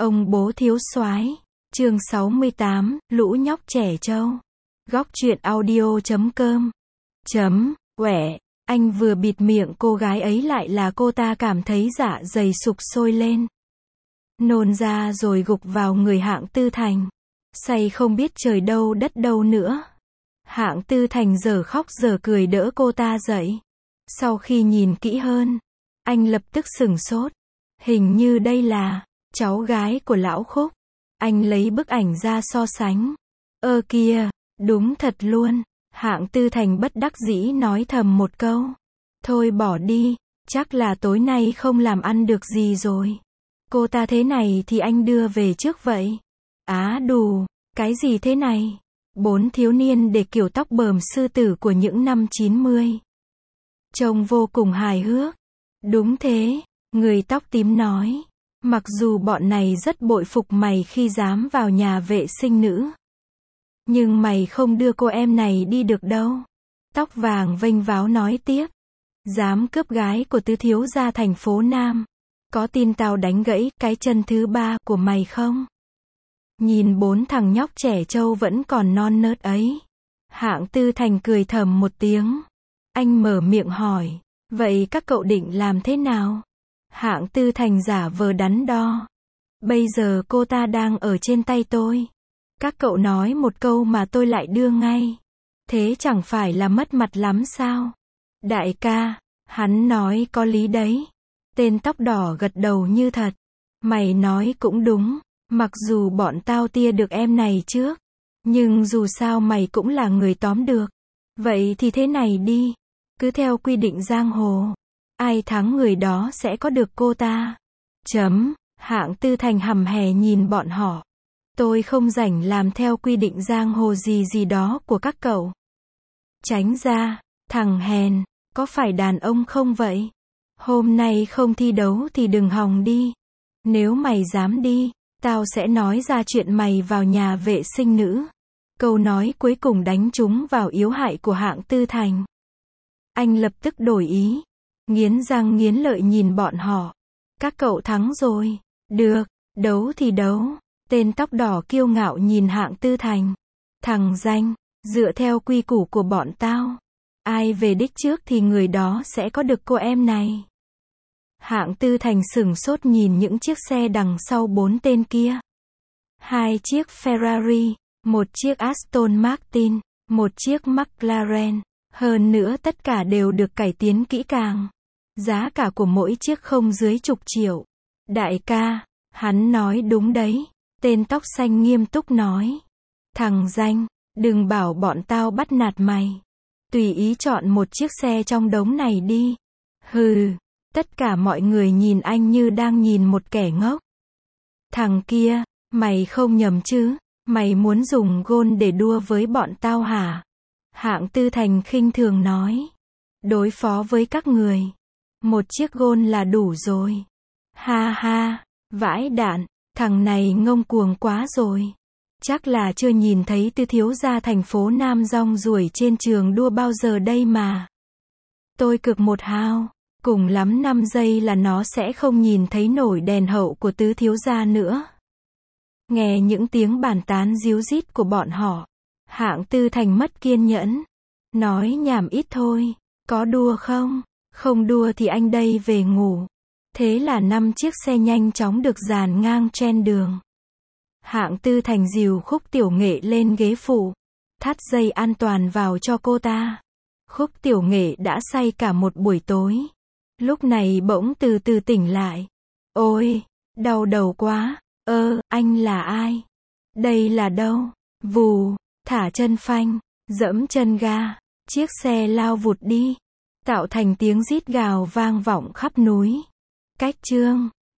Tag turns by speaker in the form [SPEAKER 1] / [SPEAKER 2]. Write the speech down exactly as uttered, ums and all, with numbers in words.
[SPEAKER 1] Ông bố thiếu soái. Chương sáu mươi tám, lũ nhóc trẻ trâu. Góc truyện audio chấm com. Chấm, quẻ. Anh vừa bịt miệng cô gái ấy lại là cô ta cảm thấy dạ dày sục sôi lên. Nôn ra rồi gục vào người Hạng Tư Thành. Say không biết trời đâu đất đâu nữa. Hạng Tư Thành giờ khóc giờ cười đỡ cô ta dậy. Sau khi nhìn kỹ hơn, anh lập tức sửng sốt. Hình như đây là cháu gái của lão Khúc. Anh lấy bức ảnh ra so sánh. Ơ kìa, đúng thật luôn. Hạng Tư Thành bất đắc dĩ nói thầm một câu. Thôi bỏ đi, chắc là tối nay không làm ăn được gì rồi. Cô ta thế này thì anh đưa về trước vậy. Á đù, cái gì thế này? Bốn thiếu niên để kiểu tóc bờm sư tử của những năm chín mươi. Trông vô cùng hài hước. Đúng thế, người tóc tím nói. Mặc dù bọn này rất bội phục mày khi dám vào nhà vệ sinh nữ. Nhưng mày không đưa cô em này đi được đâu. Tóc vàng vênh váo nói tiếp. Dám cướp gái của tứ thiếu gia thành phố Nam. Có tin tao đánh gãy cái chân thứ ba của mày không? Nhìn bốn thằng nhóc trẻ trâu vẫn còn non nớt ấy. Hạng Tư Thành cười thầm một tiếng. Anh mở miệng hỏi. Vậy các cậu định làm thế nào? Hạng Tư Thành giả vờ đắn đo. Bây giờ cô ta đang ở trên tay tôi. Các cậu nói một câu mà tôi lại đưa ngay. Thế chẳng phải là mất mặt lắm sao? Đại ca, hắn nói có lý đấy. Tên tóc đỏ gật đầu như thật. Mày nói cũng đúng. Mặc dù bọn tao tia được em này trước. Nhưng dù sao mày cũng là người tóm được. Vậy thì thế này đi. Cứ theo quy định giang hồ. Ai thắng người đó sẽ có được cô ta. Chấm. Hạng Tư Thành hầm hè nhìn bọn họ. Tôi không rảnh làm theo quy định giang hồ gì gì đó của các cậu. Tránh ra, thằng hèn, có phải đàn ông không vậy? Hôm nay không thi đấu thì đừng hòng đi. Nếu mày dám đi, tao sẽ nói ra chuyện mày vào nhà vệ sinh nữ. Câu nói cuối cùng đánh trúng vào yếu hại của Hạng Tư Thành. Anh lập tức đổi ý. Nghiến răng nghiến lợi nhìn bọn họ. Các cậu thắng rồi. Được, đấu thì đấu. Tên tóc đỏ kiêu ngạo nhìn Hạng Tư Thành. Thằng danh, dựa theo quy củ của bọn tao. Ai về đích trước thì người đó sẽ có được cô em này. Hạng Tư Thành sửng sốt nhìn những chiếc xe đằng sau bốn tên kia. Hai chiếc Ferrari, một chiếc Aston Martin, một chiếc McLaren. Hơn nữa tất cả đều được cải tiến kỹ càng. Giá cả của mỗi chiếc không dưới chục triệu. Đại ca, hắn nói đúng đấy. Tên tóc xanh nghiêm túc nói. Thằng danh, đừng bảo bọn tao bắt nạt mày. Tùy ý chọn một chiếc xe trong đống này đi. Hừ, tất cả mọi người nhìn anh như đang nhìn một kẻ ngốc. Thằng kia, mày không nhầm chứ? Mày muốn dùng gôn để đua với bọn tao hả? Hạng Tư Thành khinh thường nói. Đối phó với các người. Một chiếc gôn là đủ rồi. Ha ha, vãi đạn. Thằng này ngông cuồng quá rồi. Chắc là chưa nhìn thấy tứ thiếu gia thành phố Nam rong ruổi trên trường đua bao giờ đây mà. Tôi cực một hao. Cùng lắm năm giây là nó sẽ không nhìn thấy nổi đèn hậu của tứ thiếu gia nữa. Nghe những tiếng bàn tán díu dít của bọn họ. Hạng Tư Thành mất kiên nhẫn. Nói nhảm ít thôi. Có đua không? Không đua thì anh đây về ngủ. Thế là năm chiếc xe nhanh chóng được dàn ngang trên đường. Hạng Tư Thành dìu Khúc Tiểu Nghệ lên ghế phụ. Thắt dây an toàn vào cho cô ta. Khúc Tiểu Nghệ đã say cả một buổi tối. Lúc này bỗng từ từ tỉnh lại. Ôi, đau đầu quá. Ơ, anh là ai? Đây là đâu? Vù, thả chân phanh, dẫm chân ga. Chiếc xe lao vụt đi. Tạo thành tiếng rít gào vang vọng khắp núi. Cách chương